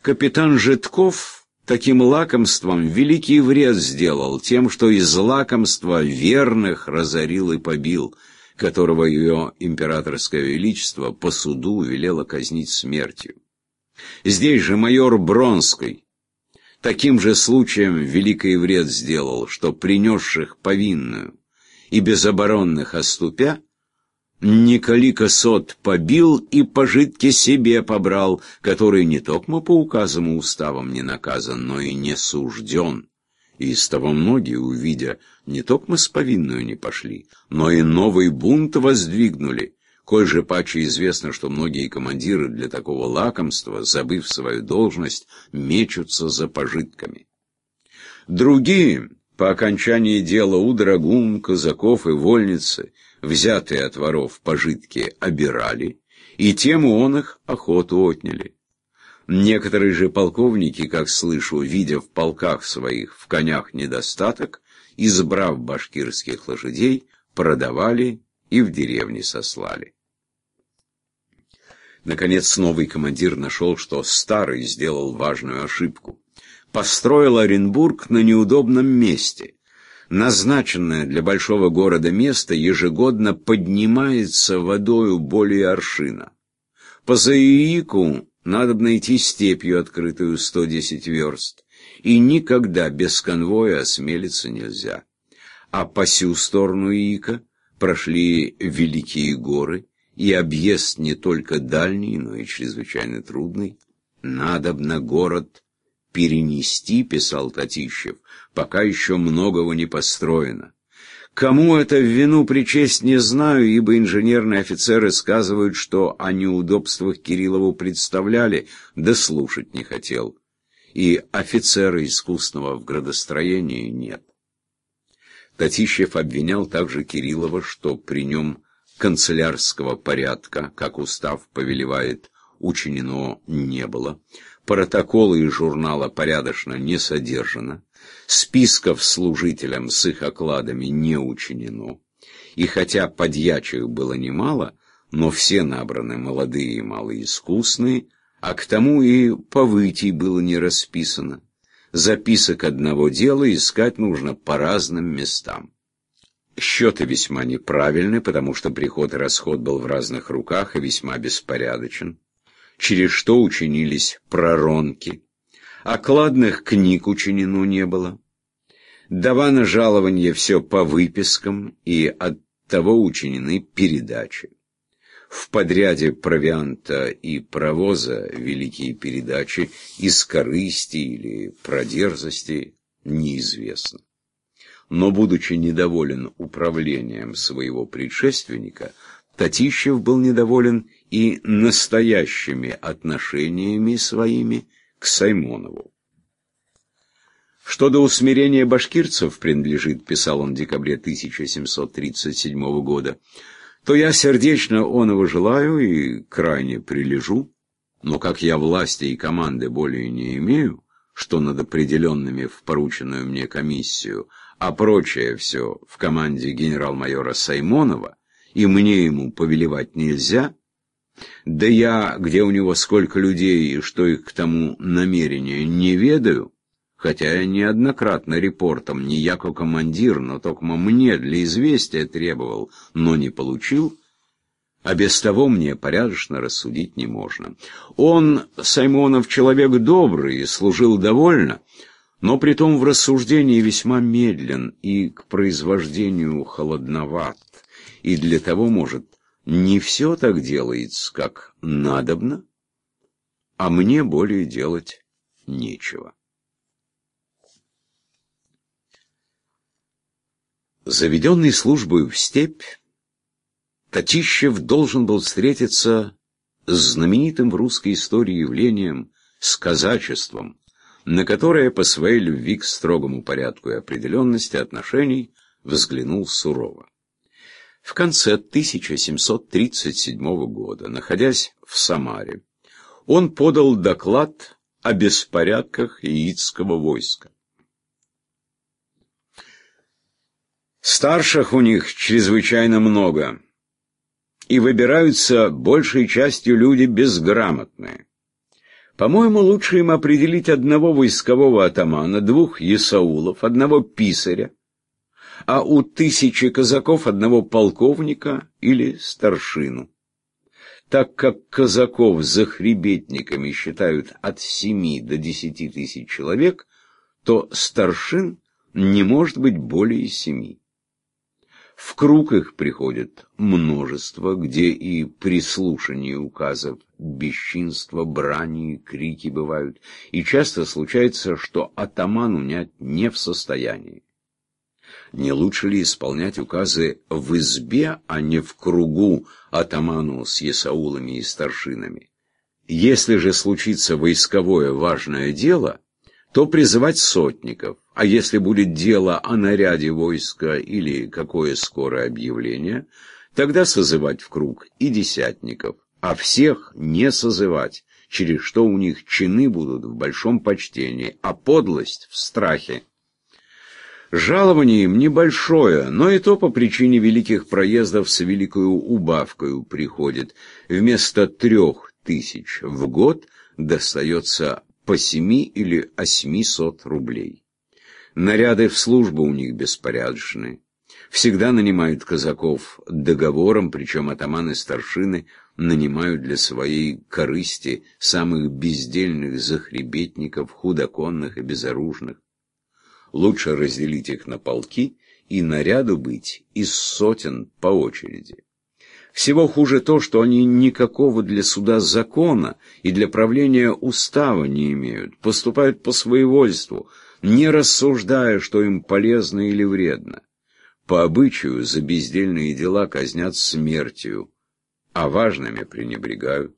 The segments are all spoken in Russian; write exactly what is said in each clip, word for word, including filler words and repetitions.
Капитан Житков таким лакомством великий вред сделал тем, что из лакомства верных разорил и побил, которого ее императорское величество по суду велело казнить смертью. Здесь же майор Бронский таким же случаем великий вред сделал, что принесших повинную и безоборонных оступя, Николика Сот побил и пожитки себе побрал, который не токмо по указам и уставам не наказан, но и не сужден. И из того многие, увидя, не токмо с повинную не пошли, но и новый бунт воздвигнули, коль же паче известно, что многие командиры для такого лакомства, забыв свою должность, мечутся за пожитками. Другие, по окончании дела у драгун, казаков и вольницы, взятые от воров пожитки обирали, и тем он их охоту отняли. Некоторые же полковники, как слышу, видя в полках своих в конях недостаток, избрав башкирских лошадей, продавали и в деревне сослали. Наконец новый командир нашел, что старый сделал важную ошибку. Построил Оренбург на неудобном месте. Назначенное для большого города место ежегодно поднимается водою более аршина. По Заиику надо найти степью, открытую сто десять верст, и никогда без конвоя осмелиться нельзя. А по сю сторону Иика прошли великие горы, и объезд не только дальний, но и чрезвычайно трудный. Надобно город перенести, писал Татищев, пока еще многого не построено. Кому это в вину причесть, не знаю, ибо инженерные офицеры сказывают, что о неудобствах Кириллову представляли, да слушать не хотел. И офицера искусного в градостроении нет. Татищев обвинял также Кириллова, что при нем канцелярского порядка, как устав повелевает, учинено не было, протоколы из журнала порядочно не содержано, списков служителям с их окладами не учинено, и хотя подьячих было немало, но все набраны молодые и малоискусные, а к тому и повытий было не расписано. Записок одного дела искать нужно по разным местам. Счеты весьма неправильны, потому что приход и расход был в разных руках и весьма беспорядочен, через что учинились проронки. Окладных книг учинено не было. Давано жалование все по выпискам, и от того учинены передачи. В подряде провианта и провоза великие передачи из корысти или продерзости неизвестно. Но, будучи недоволен управлением своего предшественника, Татищев был недоволен и настоящими отношениями своими к Саймонову. Что до усмирения башкирцев принадлежит, писал он в декабре тысяча семьсот тридцать седьмого года, то я сердечно оного желаю и крайне прилежу, но как я власти и команды более не имею, что над определенными в порученную мне комиссию, а прочее все в команде генерал-майора Саймонова, и мне ему повелевать нельзя, да я, где у него сколько людей и что их к тому намерения, не ведаю, хотя я неоднократно репортом, не яко командир, но только мне для известия требовал, но не получил, а без того мне порядочно рассудить не можно. Он, Саймонов, человек добрый и служил довольно, но притом в рассуждении весьма медлен и к произвождению холодноват, и для того, может, не все так делается, как надобно, а мне более делать нечего. Заведенный службой в степь, Татищев должен был встретиться с знаменитым в русской истории явлением, с казачеством, на которое по своей любви к строгому порядку и определенности отношений взглянул сурово. В конце тысяча семьсот тридцать седьмого года, находясь в Самаре, он подал доклад о беспорядках яицкого войска. Старших у них чрезвычайно много, и выбираются большей частью люди безграмотные. По-моему, лучше им определить одного войскового атамана, двух есаулов, одного писаря, а у тысячи казаков одного полковника или старшину. Так как казаков захребетниками считают от семи до десяти тысяч человек, то старшин не может быть более семи. В круг их приходит множество, где и при слушании указов бесчинства, брани, крики бывают, и часто случается, что атаман унять не в состоянии. Не лучше ли исполнять указы в избе, а не в кругу атаману с есаулами и старшинами? Если же случится войсковое важное дело, то призывать сотников, а если будет дело о наряде войска или какое скорое объявление, тогда созывать в круг и десятников, а всех не созывать, через что у них чины будут в большом почтении, а подлость в страхе. Жалование им небольшое, но и то по причине великих проездов с великою убавкою приходит. Вместо трех тысяч в год достается по семи или осьмисот рублей. Наряды в службу у них беспорядочные. Всегда нанимают казаков договором, причем атаманы и старшины нанимают для своей корысти самых бездельных захребетников, худоконных и безоружных. Лучше разделить их на полки и наряду быть из сотен по очереди. Всего хуже то, что они никакого для суда закона и для правления устава не имеют, поступают по своевольству, не рассуждая, что им полезно или вредно. По обычаю за бездельные дела казнят смертью, а важными пренебрегают.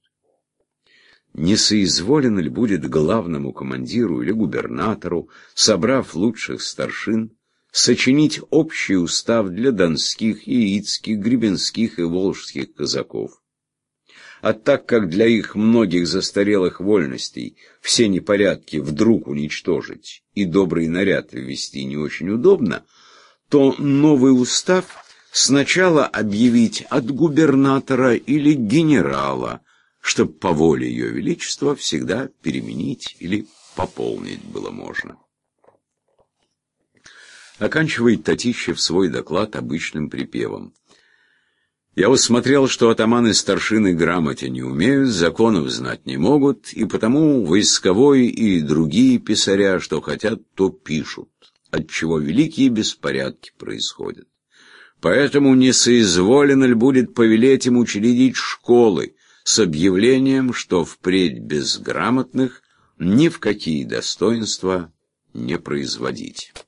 Не соизволено ли будет главному командиру или губернатору, собрав лучших старшин, сочинить общий устав для донских, яицких, гребенских и волжских казаков? А так как для их многих застарелых вольностей все непорядки вдруг уничтожить и добрый наряд ввести не очень удобно, то новый устав сначала объявить от губернатора или генерала, чтобы по воле Ее Величества всегда переменить или пополнить было можно. Оканчивает Татищев свой доклад обычным припевом. Я усмотрел, что атаманы старшины грамоте не умеют, законов знать не могут, и потому войсковой и другие писаря, что хотят, то пишут, отчего великие беспорядки происходят. Поэтому не соизволено ли будет повелеть им учредить школы с объявлением, что впредь безграмотных ни в какие достоинства не производить.